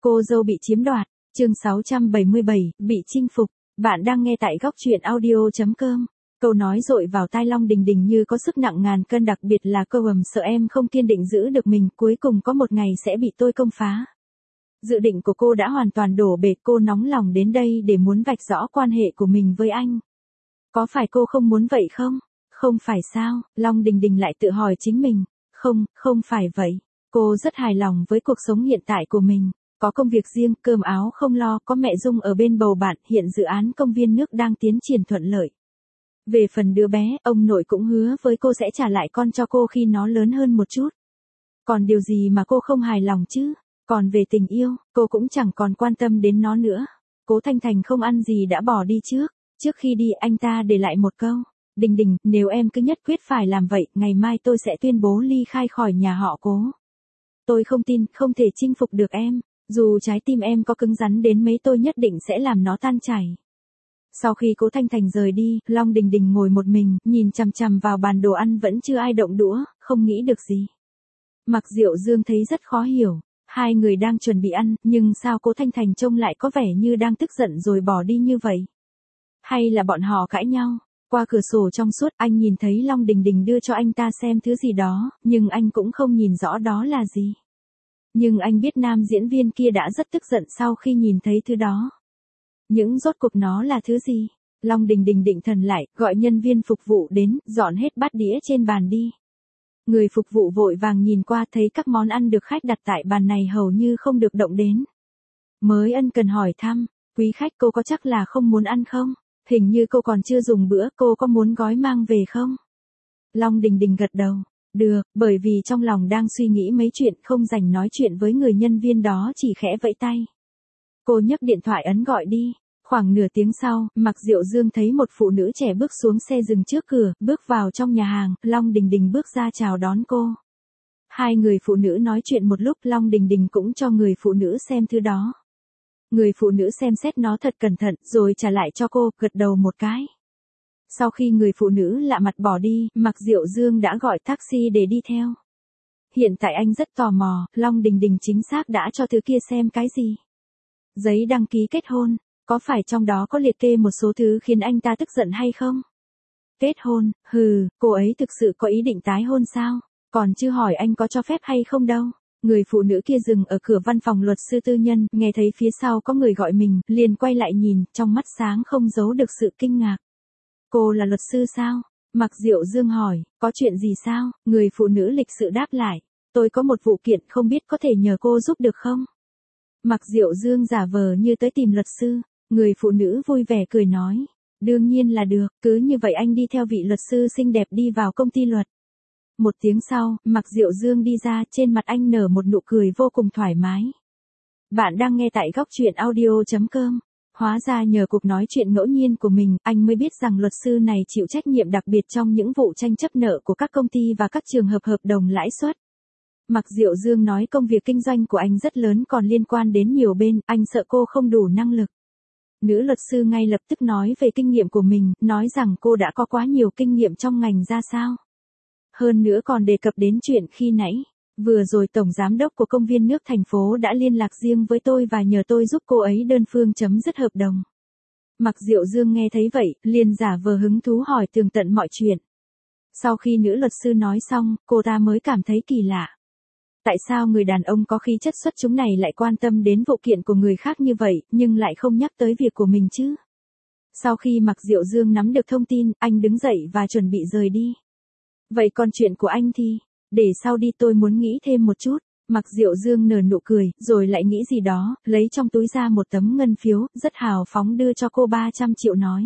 Cô dâu bị chiếm đoạt, chương 677, bị chinh phục. Bạn đang nghe tại góc truyện audio.com. Câu nói dội vào tai Long Đình Đình như có sức nặng ngàn cân, đặc biệt là câu sợ em không kiên định giữ được mình, cuối cùng có một ngày sẽ bị tôi công phá. Dự định của cô đã hoàn toàn đổ bể, cô nóng lòng đến đây để muốn vạch rõ quan hệ của mình với anh. Có phải cô không muốn vậy không? Không phải sao? Long Đình Đình lại tự hỏi chính mình. Không phải vậy. Cô rất hài lòng với cuộc sống hiện tại của mình. Có công việc riêng, cơm áo không lo, có mẹ Dung ở bên bầu bạn, hiện dự án công viên nước đang tiến triển thuận lợi. Về phần đứa bé, ông nội cũng hứa với cô sẽ trả lại con cho cô khi nó lớn hơn một chút. Còn điều gì mà cô không hài lòng chứ? Còn về tình yêu, cô cũng chẳng còn quan tâm đến nó nữa. Cố Thanh Thành không ăn gì đã bỏ đi trước. Trước khi đi anh ta để lại một câu. Đình Đình, nếu em cứ nhất quyết phải làm vậy, ngày mai tôi sẽ tuyên bố ly khai khỏi nhà họ Cố. Tôi không tin, không thể chinh phục được em. Dù trái tim em có cứng rắn đến mấy tôi nhất định sẽ làm nó tan chảy. Sau khi Cố Thanh Thành rời đi, Long Đình Đình ngồi một mình, nhìn chằm chằm vào bàn đồ ăn vẫn chưa ai động đũa, không nghĩ được gì. Mặc Diệu Dương thấy rất khó hiểu. Hai người đang chuẩn bị ăn, nhưng sao Cố Thanh Thành trông lại có vẻ như đang tức giận rồi bỏ đi như vậy? Hay là bọn họ cãi nhau? Qua cửa sổ trong suốt, anh nhìn thấy Long Đình Đình đưa cho anh ta xem thứ gì đó, nhưng anh cũng không nhìn rõ đó là gì. Nhưng anh biết nam diễn viên kia đã rất tức giận sau khi nhìn thấy thứ đó. Những rốt cuộc nó là thứ gì? Long Đình Đình định thần lại, gọi nhân viên phục vụ đến, dọn hết bát đĩa trên bàn đi. Người phục vụ vội vàng nhìn qua thấy các món ăn được khách đặt tại bàn này hầu như không được động đến. Mới ân cần hỏi thăm, quý khách cô có chắc là không muốn ăn không? Hình như cô còn chưa dùng bữa, cô có muốn gói mang về không? Long Đình Đình gật đầu. Được, bởi vì trong lòng đang suy nghĩ mấy chuyện, không rảnh nói chuyện với người nhân viên đó, chỉ khẽ vẫy tay. Cô nhấc điện thoại ấn gọi đi. Khoảng nửa tiếng sau, Mặc Diệu Dương thấy một phụ nữ trẻ bước xuống xe dừng trước cửa, bước vào trong nhà hàng, Long Đình Đình bước ra chào đón cô. Hai người phụ nữ nói chuyện một lúc, Long Đình Đình cũng cho người phụ nữ xem thứ đó. Người phụ nữ xem xét nó thật cẩn thận, rồi trả lại cho cô, gật đầu một cái. Sau khi người phụ nữ lạ mặt bỏ đi, Mặc Diệu Dương đã gọi taxi để đi theo. Hiện tại anh rất tò mò, Long Đình Đình chính xác đã cho thứ kia xem cái gì? Giấy đăng ký kết hôn, có phải trong đó có liệt kê một số thứ khiến anh ta tức giận hay không? Kết hôn, cô ấy thực sự có ý định tái hôn sao? Còn chưa hỏi anh có cho phép hay không đâu. Người phụ nữ kia dừng ở cửa văn phòng luật sư tư nhân, nghe thấy phía sau có người gọi mình, liền quay lại nhìn, trong mắt sáng không giấu được sự kinh ngạc. Cô là luật sư sao? Mặc Diệu Dương hỏi, có chuyện gì sao? Người phụ nữ lịch sự đáp lại, tôi có một vụ kiện không biết có thể nhờ cô giúp được không? Mặc Diệu Dương giả vờ như tới tìm luật sư, người phụ nữ vui vẻ cười nói, đương nhiên là được, cứ như vậy anh đi theo vị luật sư xinh đẹp đi vào công ty luật. Một tiếng sau, Mặc Diệu Dương đi ra, trên mặt anh nở một nụ cười vô cùng thoải mái. Bạn đang nghe tại góc truyện audio.com. Hóa ra nhờ cuộc nói chuyện ngẫu nhiên của mình, anh mới biết rằng luật sư này chịu trách nhiệm đặc biệt trong những vụ tranh chấp nợ của các công ty và các trường hợp hợp đồng lãi suất. Mặc Diệu Dương nói công việc kinh doanh của anh rất lớn, còn liên quan đến nhiều bên, anh sợ cô không đủ năng lực. Nữ luật sư ngay lập tức nói về kinh nghiệm của mình, nói rằng cô đã có quá nhiều kinh nghiệm trong ngành ra sao. Hơn nữa còn đề cập đến chuyện khi nãy. Vừa rồi Tổng Giám đốc của công viên nước thành phố đã liên lạc riêng với tôi và nhờ tôi giúp cô ấy đơn phương chấm dứt hợp đồng. Mặc Diệu Dương nghe thấy vậy, liền giả vờ hứng thú hỏi tường tận mọi chuyện. Sau khi nữ luật sư nói xong, cô ta mới cảm thấy kỳ lạ. Tại sao người đàn ông có khí chất xuất chúng này lại quan tâm đến vụ kiện của người khác như vậy, nhưng lại không nhắc tới việc của mình chứ? Sau khi Mặc Diệu Dương nắm được thông tin, anh đứng dậy và chuẩn bị rời đi. Vậy còn chuyện của anh thì? Để sau đi, tôi muốn nghĩ thêm một chút. Mặc Diệu Dương nở nụ cười, rồi lại nghĩ gì đó, lấy trong túi ra một tấm ngân phiếu, rất hào phóng đưa cho cô 300 triệu nói.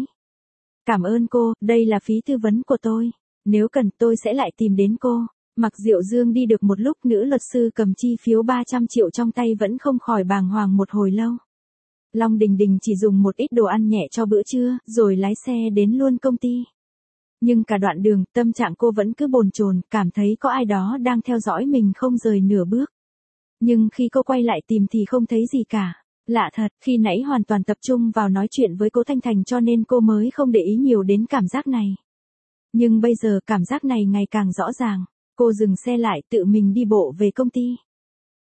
Cảm ơn cô, đây là phí tư vấn của tôi. Nếu cần tôi sẽ lại tìm đến cô. Mặc Diệu Dương đi được một lúc, nữ luật sư cầm chi phiếu 300 triệu trong tay vẫn không khỏi bàng hoàng một hồi lâu. Long Đình Đình chỉ dùng một ít đồ ăn nhẹ cho bữa trưa, rồi lái xe đến luôn công ty. Nhưng cả đoạn đường, tâm trạng cô vẫn cứ bồn chồn, cảm thấy có ai đó đang theo dõi mình không rời nửa bước. Nhưng khi cô quay lại tìm thì không thấy gì cả. Lạ thật, khi nãy hoàn toàn tập trung vào nói chuyện với Cố Thanh Thành cho nên cô mới không để ý nhiều đến cảm giác này. Nhưng bây giờ cảm giác này ngày càng rõ ràng. Cô dừng xe lại, tự mình đi bộ về công ty.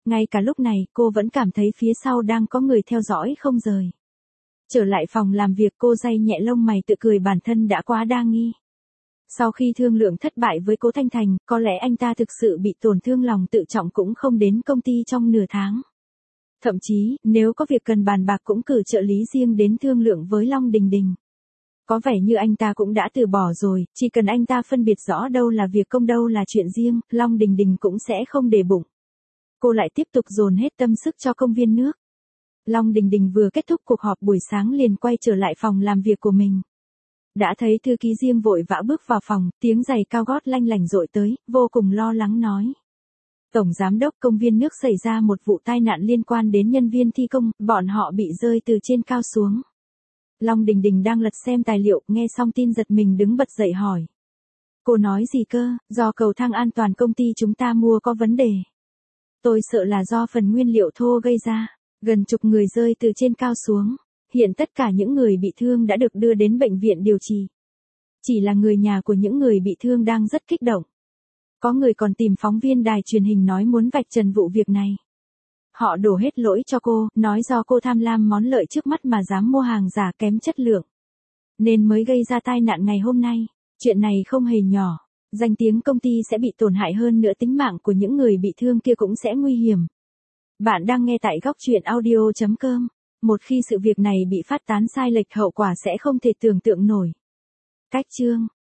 Ngay cả lúc này cô vẫn cảm thấy phía sau đang có người theo dõi không rời. Trở lại phòng làm việc cô day nhẹ lông mày tự cười bản thân đã quá đa nghi. Sau khi thương lượng thất bại với Cố Thanh Thành, có lẽ anh ta thực sự bị tổn thương lòng tự trọng cũng không đến công ty trong nửa tháng. Thậm chí, nếu có việc cần bàn bạc cũng cử trợ lý riêng đến thương lượng với Long Đình Đình. Có vẻ như anh ta cũng đã từ bỏ rồi, chỉ cần anh ta phân biệt rõ đâu là việc công đâu là chuyện riêng, Long Đình Đình cũng sẽ không để bụng. Cô lại tiếp tục dồn hết tâm sức cho công viên nước. Long Đình Đình vừa kết thúc cuộc họp buổi sáng liền quay trở lại phòng làm việc của mình. Đã thấy thư ký riêng vội vã bước vào phòng, tiếng giày cao gót lanh lảnh dội tới, vô cùng lo lắng nói. Tổng giám đốc công viên nước xảy ra một vụ tai nạn liên quan đến nhân viên thi công, bọn họ bị rơi từ trên cao xuống. Long Đình Đình đang lật xem tài liệu, nghe xong tin giật mình đứng bật dậy hỏi. Cô nói gì cơ, do cầu thang an toàn công ty chúng ta mua có vấn đề. Tôi sợ là do phần nguyên liệu thô gây ra, gần chục người rơi từ trên cao xuống. Hiện tất cả những người bị thương đã được đưa đến bệnh viện điều trị. Chỉ là người nhà của những người bị thương đang rất kích động. Có người còn tìm phóng viên đài truyền hình nói muốn vạch trần vụ việc này. Họ đổ hết lỗi cho cô, nói do cô tham lam món lợi trước mắt mà dám mua hàng giả kém chất lượng. Nên mới gây ra tai nạn ngày hôm nay. Chuyện này không hề nhỏ. Danh tiếng công ty sẽ bị tổn hại hơn nữa, tính mạng của những người bị thương kia cũng sẽ nguy hiểm. Bạn đang nghe tại góc truyện audio.com. Một khi sự việc này bị phát tán sai lệch hậu quả sẽ không thể tưởng tượng nổi. Cách chương